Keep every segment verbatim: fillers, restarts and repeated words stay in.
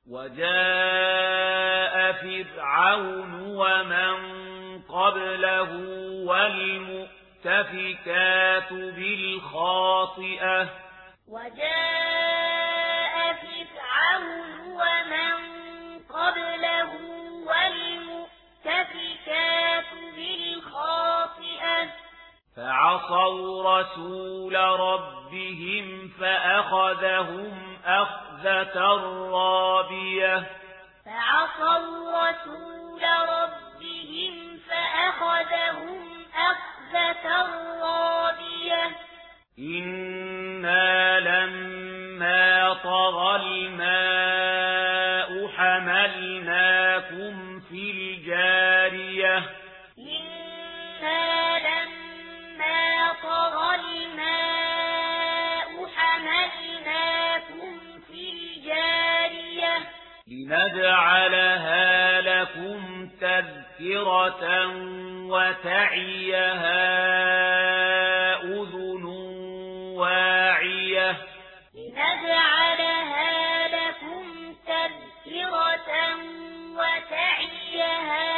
وجاء فرعون ومن قبله والمؤتفكات بالخاطئة وجاء فرعون ومن قبله والمؤتفكات بالخاطئة فعصوا رسول ربهم فأخذهم أخذة رابية فعصوا رسول ربهم فأخذهم أخذة رابية إنا لما طغى الماء حملناكم في الجارية إنا لما طغى الماء حملناكم في الجارية لنجعلها لكم تذكرة وتعيها أذن واعية لنجعلها لكم تذكرة وتعيها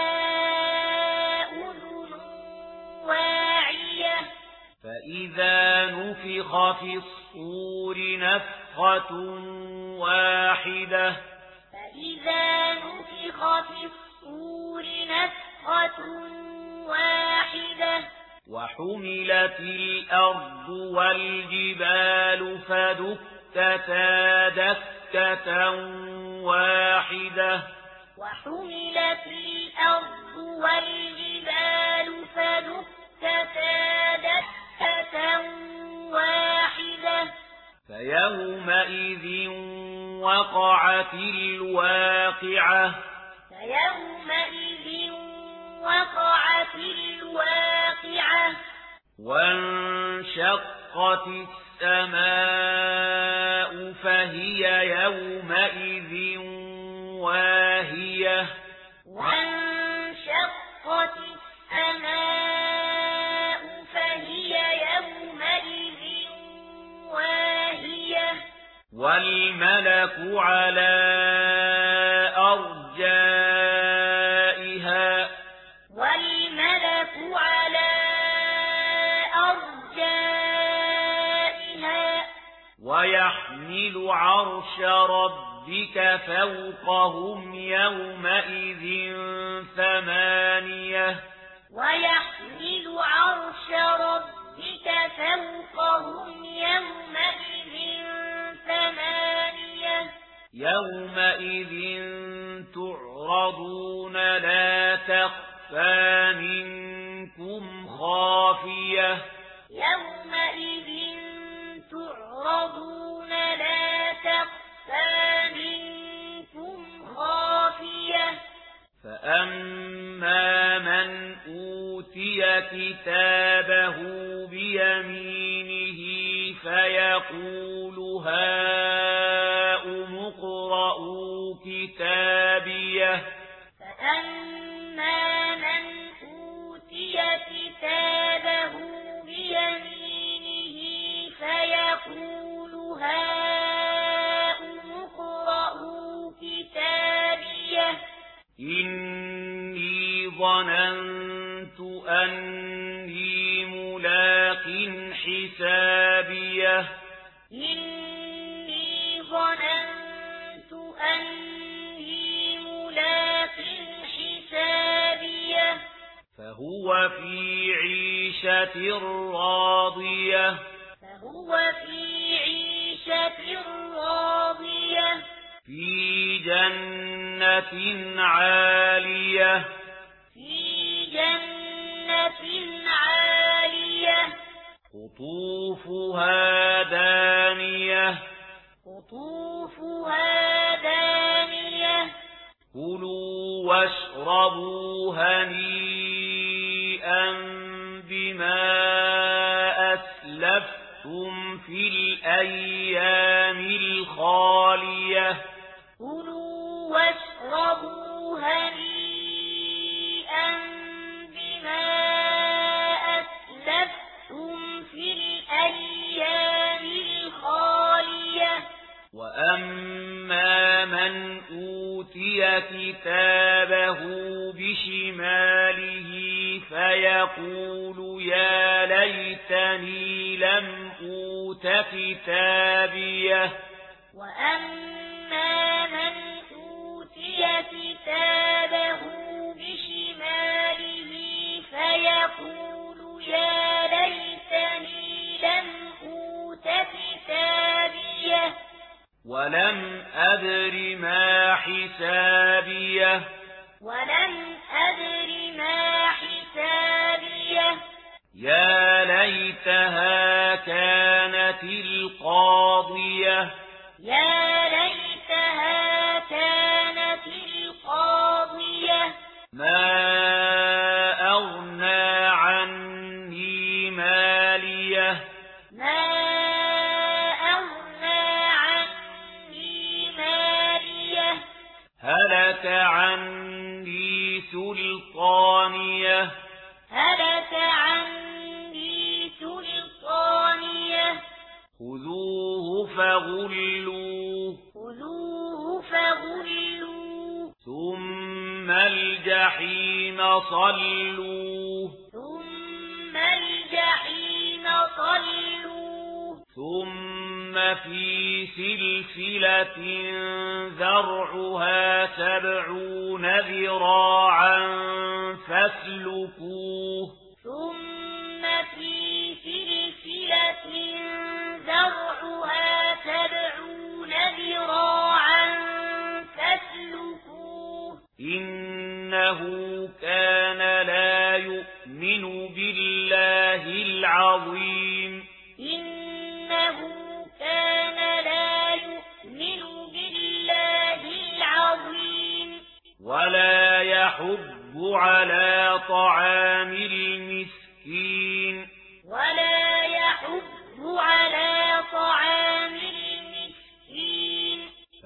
أذن واعية فإذا نفخ في الصور نفخة واحدة فإذا نفخ في الصور نفخة واحدة وحملت الأرض والجبال فدكتا دكة واحدة وحملت الأرض والجبال فدكتا دكة واحدة فيومئذ وقعت الواقعة فيومئذ وقعت الواقعة وانشقت السماء فهي يومئذ واهية وانشقت السماء فهي يومئذ واهية والملك على أرجائها والملك على أرجائها ويحمل عرش ربك فوقهم يومئذ ثمانية ويحمل عرش ربك فوقهم يومئذ ثمانية يومئذ تعرضون لا تخفى منكم خافية يومئذ تعرضون لا تخفى منكم خافية فأما من أوتي كتابه بيمينه فيقول هاؤم اقرءوا كتابيه فأما من أوتي كتابه بيمينه فيقول هاؤم اقرءوا كتابيه إني ظننت أني ملاق حسابيه إني ظننت أني ملاق حسابيه فهو في عيشة راضية فهو في عيشة راضية في جنة عالية في جنة عالية قطوفها دانية قطوفها دانية كلوا واشربوا هنيئا بما أسلفتم في الأيام الخالية كلوا واشربوا هنيئا بما أسلفتم في الأيام الخالية وأما من أوتي كتابه بشماله فيقول يا ليتني لم أوت كتابيه وأما من أوتي كتابه بشماله فيقول يا ليتني لم أوت كتابيه ولم أدر ما حسابيه ولم أدر ما حسابيه يا ليتها كانت القاضية يا ليتها كانت القاضية ما أغنى عني ماليه ما أغنى عني ماليه هلك عني سلطانيه هلك عني سلطانيه خذوه فغلوه خذوه فغلوه ثم الجحيم صلوه ثم الجحيم صلوه ثم في سلسلة ذرعها سبعون ذراعا فاسلكوه ثم في سلسلة ذرعها سبعون ذراعا فاسلكوه إنه كان لا يؤمن بالله العظيم إنه كان لا يؤمن بالله العظيم ولا يحض على طعام المسكين